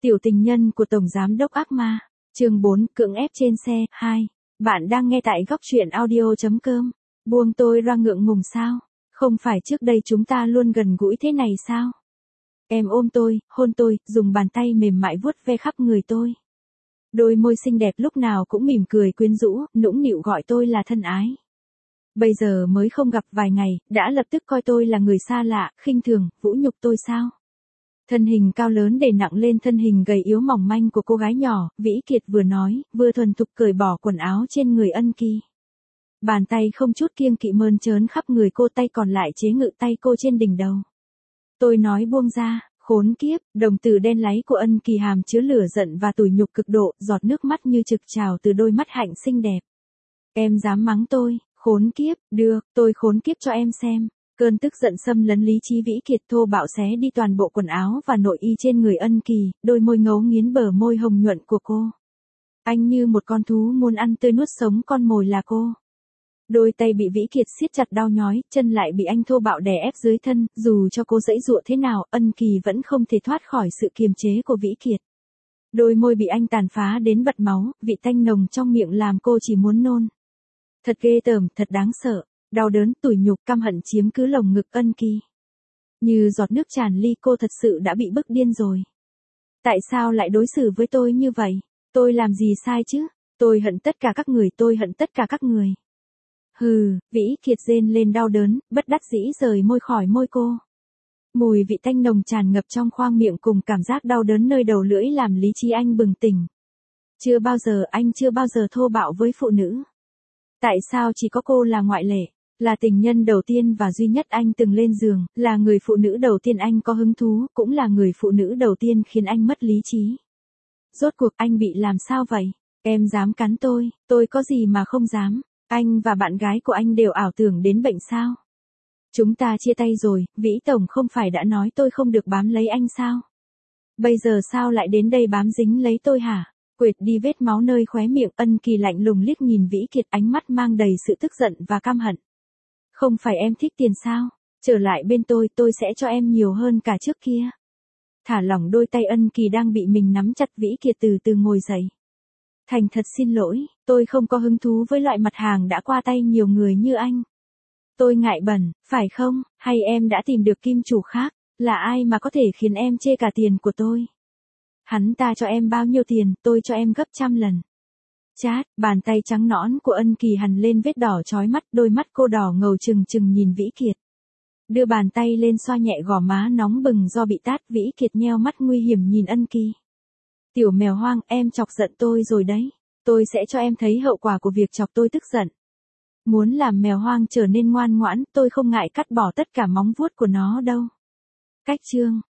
Tiểu tình nhân của Tổng Giám đốc ác ma. Chương 4, cưỡng ép trên xe, 2. Bạn đang nghe tại góc truyện audio.com. Buông tôi ra ngượng ngùng sao? Không phải trước đây chúng ta luôn gần gũi thế này sao? Em ôm tôi, hôn tôi, dùng bàn tay mềm mại vuốt ve khắp người tôi. Đôi môi xinh đẹp lúc nào cũng mỉm cười quyến rũ, nũng nịu gọi tôi là thân ái. Bây giờ mới không gặp vài ngày, đã lập tức coi tôi là người xa lạ, khinh thường, vũ nhục tôi sao? Thân hình cao lớn đè nặng lên thân hình gầy yếu mỏng manh của cô gái nhỏ, Vĩ Kiệt vừa nói, vừa thuần thục cởi bỏ quần áo trên người Ân Kỳ. Bàn tay không chút kiêng kỵ mơn trớn khắp người cô, tay còn lại chế ngự tay cô trên đỉnh đầu. Tôi nói buông ra, khốn kiếp, đồng tử đen láy của Ân Kỳ hàm chứa lửa giận và tủi nhục cực độ, giọt nước mắt như trực trào từ đôi mắt hạnh xinh đẹp. Em dám mắng tôi, khốn kiếp, được, tôi khốn kiếp cho em xem. Cơn tức giận xâm lấn lý trí Vĩ Kiệt thô bạo xé đi toàn bộ quần áo và nội y trên người Ân Kỳ, đôi môi ngấu nghiến bờ môi hồng nhuận của cô. Anh như một con thú muốn ăn tươi nuốt sống con mồi là cô. Đôi tay bị Vĩ Kiệt siết chặt đau nhói, chân lại bị anh thô bạo đè ép dưới thân, dù cho cô giãy giụa thế nào, Ân Kỳ vẫn không thể thoát khỏi sự kiềm chế của Vĩ Kiệt. Đôi môi bị anh tàn phá đến bật máu, vị tanh nồng trong miệng làm cô chỉ muốn nôn. Thật ghê tởm, thật đáng sợ. Đau đớn, tủi nhục, căm hận chiếm cứ lồng ngực Ân Kỳ. Như giọt nước tràn ly, cô thật sự đã bị bức điên rồi. Tại sao lại đối xử với tôi như vậy? Tôi làm gì sai chứ? Tôi hận tất cả các người, tôi hận tất cả các người. Hừ, Vĩ Kiệt rên lên đau đớn, bất đắc dĩ rời môi khỏi môi cô. Mùi vị tanh nồng tràn ngập trong khoang miệng cùng cảm giác đau đớn nơi đầu lưỡi làm lý trí anh bừng tỉnh. Anh chưa bao giờ thô bạo với phụ nữ. Tại sao chỉ có cô là ngoại lệ? Là tình nhân đầu tiên và duy nhất anh từng lên giường, là người phụ nữ đầu tiên anh có hứng thú, cũng là người phụ nữ đầu tiên khiến anh mất lý trí. Rốt cuộc anh bị làm sao vậy? Em dám cắn tôi có gì mà không dám? Anh và bạn gái của anh đều ảo tưởng đến bệnh sao? Chúng ta chia tay rồi, Vĩ Tổng không phải đã nói tôi không được bám lấy anh sao? Bây giờ sao lại đến đây bám dính lấy tôi hả? Quệt đi vết máu nơi khóe miệng, Ân Kỳ lạnh lùng liếc nhìn Vĩ Kiệt, ánh mắt mang đầy sự tức giận và căm hận. Không phải em thích tiền sao? Trở lại bên tôi sẽ cho em nhiều hơn cả trước kia. Thả lỏng đôi tay Ân Kỳ đang bị mình nắm chặt, Vĩ Kiệt từ từ ngồi dậy. Thành thật xin lỗi, tôi không có hứng thú với loại mặt hàng đã qua tay nhiều người như anh. Tôi ngại bẩn, phải không? Hay em đã tìm được kim chủ khác? Là ai mà có thể khiến em chê cả tiền của tôi? Hắn ta cho em bao nhiêu tiền, tôi cho em gấp 100 lần. Chát, bàn tay trắng nõn của Ân Kỳ hằn lên vết đỏ chói mắt, đôi mắt cô đỏ ngầu trừng trừng nhìn Vĩ Kiệt. Đưa bàn tay lên xoa nhẹ gò má nóng bừng do bị tát, Vĩ Kiệt nheo mắt nguy hiểm nhìn Ân Kỳ. Tiểu mèo hoang, em chọc giận tôi rồi đấy. Tôi sẽ cho em thấy hậu quả của việc chọc tôi tức giận. Muốn làm mèo hoang trở nên ngoan ngoãn, tôi không ngại cắt bỏ tất cả móng vuốt của nó đâu. Cách chương.